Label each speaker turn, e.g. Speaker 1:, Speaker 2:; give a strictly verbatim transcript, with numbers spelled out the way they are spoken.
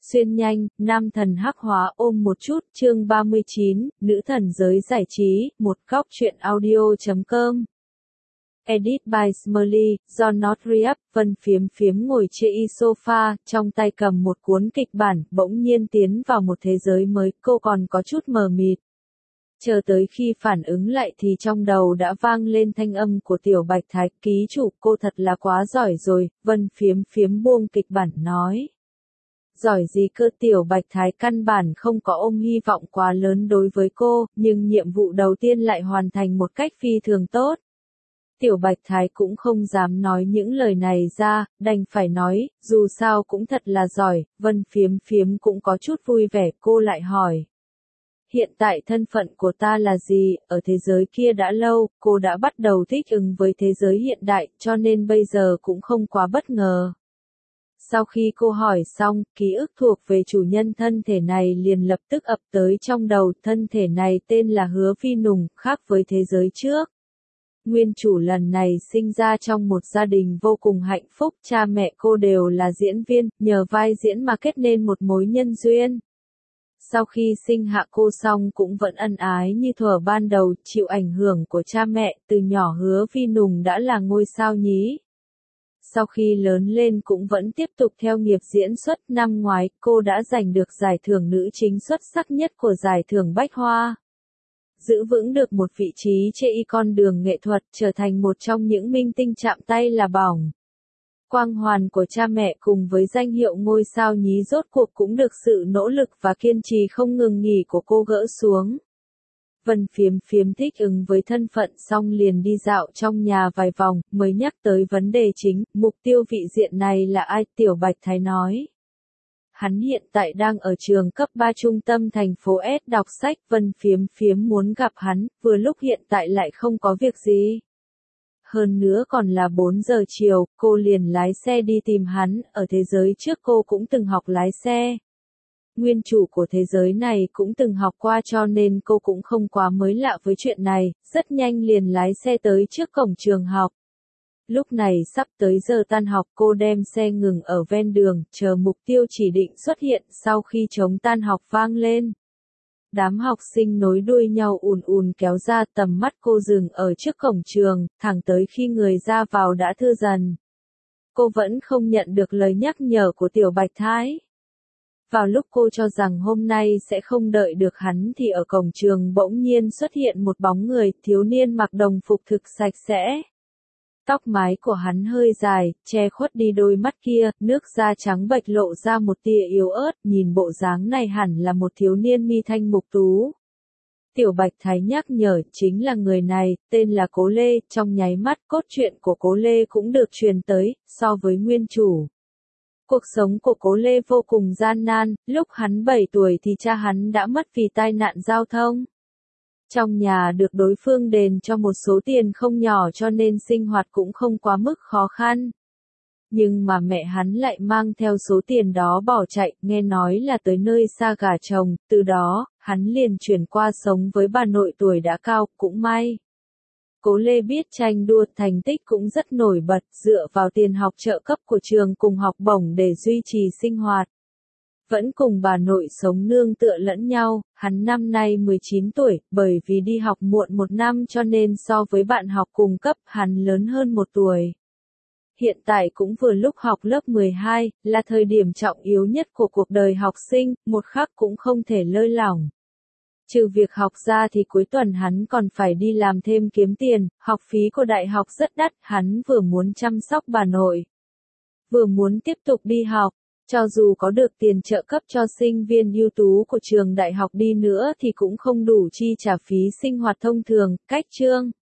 Speaker 1: Xuyên nhanh, nam thần hắc hóa ôm một chút, chương ba mươi chín, nữ thần giới giải trí, một góc truyện audio chấm com. Edit by Smiley, do Not Re-up, Vân phiếm phiếm ngồi trên sofa, trong tay cầm một cuốn kịch bản, bỗng nhiên tiến vào một thế giới mới, cô còn có chút mờ mịt. Chờ tới khi phản ứng lại thì trong đầu đã vang lên thanh âm của Tiểu Bạch Thái, ký chủ, cô thật là quá giỏi rồi, Vân phiếm phiếm buông kịch bản nói. Giỏi gì cơ, Tiểu Bạch Thái căn bản không có ôm hy vọng quá lớn đối với cô, nhưng nhiệm vụ đầu tiên lại hoàn thành một cách phi thường tốt. Tiểu Bạch Thái cũng không dám nói những lời này ra, đành phải nói, dù sao cũng thật là giỏi, Vân phiếm phiếm cũng có chút vui vẻ, cô lại hỏi. Hiện tại thân phận của ta là gì, ở thế giới kia đã lâu, cô đã bắt đầu thích ứng với thế giới hiện đại, cho nên bây giờ cũng không quá bất ngờ. Sau khi cô hỏi xong, ký ức thuộc về chủ nhân thân thể này liền lập tức ập tới trong đầu, thân thể này tên là Hứa Vi Nùng, khác với thế giới trước. Nguyên chủ lần này sinh ra trong một gia đình vô cùng hạnh phúc, cha mẹ cô đều là diễn viên, nhờ vai diễn mà kết nên một mối nhân duyên. Sau khi sinh hạ cô xong cũng vẫn ân ái như thuở ban đầu, chịu ảnh hưởng của cha mẹ, từ nhỏ Hứa Vi Nùng đã là ngôi sao nhí. Sau khi lớn lên cũng vẫn tiếp tục theo nghiệp diễn xuất, năm ngoái cô đã giành được giải thưởng nữ chính xuất sắc nhất của giải thưởng Bách Hoa. Giữ vững được một vị trí trên con đường nghệ thuật, trở thành một trong những minh tinh chạm tay là bỏng. Quang hoàn của cha mẹ cùng với danh hiệu ngôi sao nhí rốt cuộc cũng được sự nỗ lực và kiên trì không ngừng nghỉ của cô gỡ xuống. Vân phiếm phiếm thích ứng với thân phận xong liền đi dạo trong nhà vài vòng, mới nhắc tới vấn đề chính, mục tiêu vị diện này là ai, Tiểu Bạch Thái nói. Hắn hiện tại đang ở trường cấp ba trung tâm thành phố S đọc sách, Vân phiếm phiếm muốn gặp hắn, vừa lúc hiện tại lại không có việc gì. Hơn nữa còn là bốn giờ chiều, cô liền lái xe đi tìm hắn, ở thế giới trước cô cũng từng học lái xe. Nguyên chủ của thế giới này cũng từng học qua cho nên cô cũng không quá mới lạ với chuyện này, rất nhanh liền lái xe tới trước cổng trường học. Lúc này sắp tới giờ tan học, cô đem xe ngừng ở ven đường, chờ mục tiêu chỉ định xuất hiện, sau khi trống tan học vang lên. Đám học sinh nối đuôi nhau ùn ùn kéo ra, tầm mắt cô dừng ở trước cổng trường, thẳng tới khi người ra vào đã thưa dần. Cô vẫn không nhận được lời nhắc nhở của Tiểu Bạch Thái. Vào lúc cô cho rằng hôm nay sẽ không đợi được hắn thì ở cổng trường bỗng nhiên xuất hiện một bóng người, thiếu niên mặc đồng phục thực sạch sẽ. Tóc mái của hắn hơi dài, che khuất đi đôi mắt kia, nước da trắng bệch lộ ra một tia yếu ớt, nhìn bộ dáng này hẳn là một thiếu niên mi thanh mục tú. Tiểu Bạch Thái nhắc nhở, chính là người này, tên là Cố Lê, trong nháy mắt cốt truyện của Cố Lê cũng được truyền tới, so với nguyên chủ. Cuộc sống của Cố Lê vô cùng gian nan, lúc hắn bảy tuổi thì cha hắn đã mất vì tai nạn giao thông. Trong nhà được đối phương đền cho một số tiền không nhỏ cho nên sinh hoạt cũng không quá mức khó khăn. Nhưng mà mẹ hắn lại mang theo số tiền đó bỏ chạy, nghe nói là tới nơi xa gả chồng, từ đó, hắn liền chuyển qua sống với bà nội tuổi đã cao, cũng may. Cố Lê biết tranh đua, thành tích cũng rất nổi bật, dựa vào tiền học trợ cấp của trường cùng học bổng để duy trì sinh hoạt. Vẫn cùng bà nội sống nương tựa lẫn nhau, hắn năm nay mười chín tuổi, bởi vì đi học muộn một năm cho nên so với bạn học cùng cấp, hắn lớn hơn một tuổi. Hiện tại cũng vừa lúc học lớp mười hai, là thời điểm trọng yếu nhất của cuộc đời học sinh, một khắc cũng không thể lơi lỏng. Trừ việc học ra thì cuối tuần hắn còn phải đi làm thêm kiếm tiền, học phí của đại học rất đắt, hắn vừa muốn chăm sóc bà nội, vừa muốn tiếp tục đi học. Cho dù có được tiền trợ cấp cho sinh viên ưu tú của trường đại học đi nữa thì cũng không đủ chi trả phí sinh hoạt thông thường, cách chương.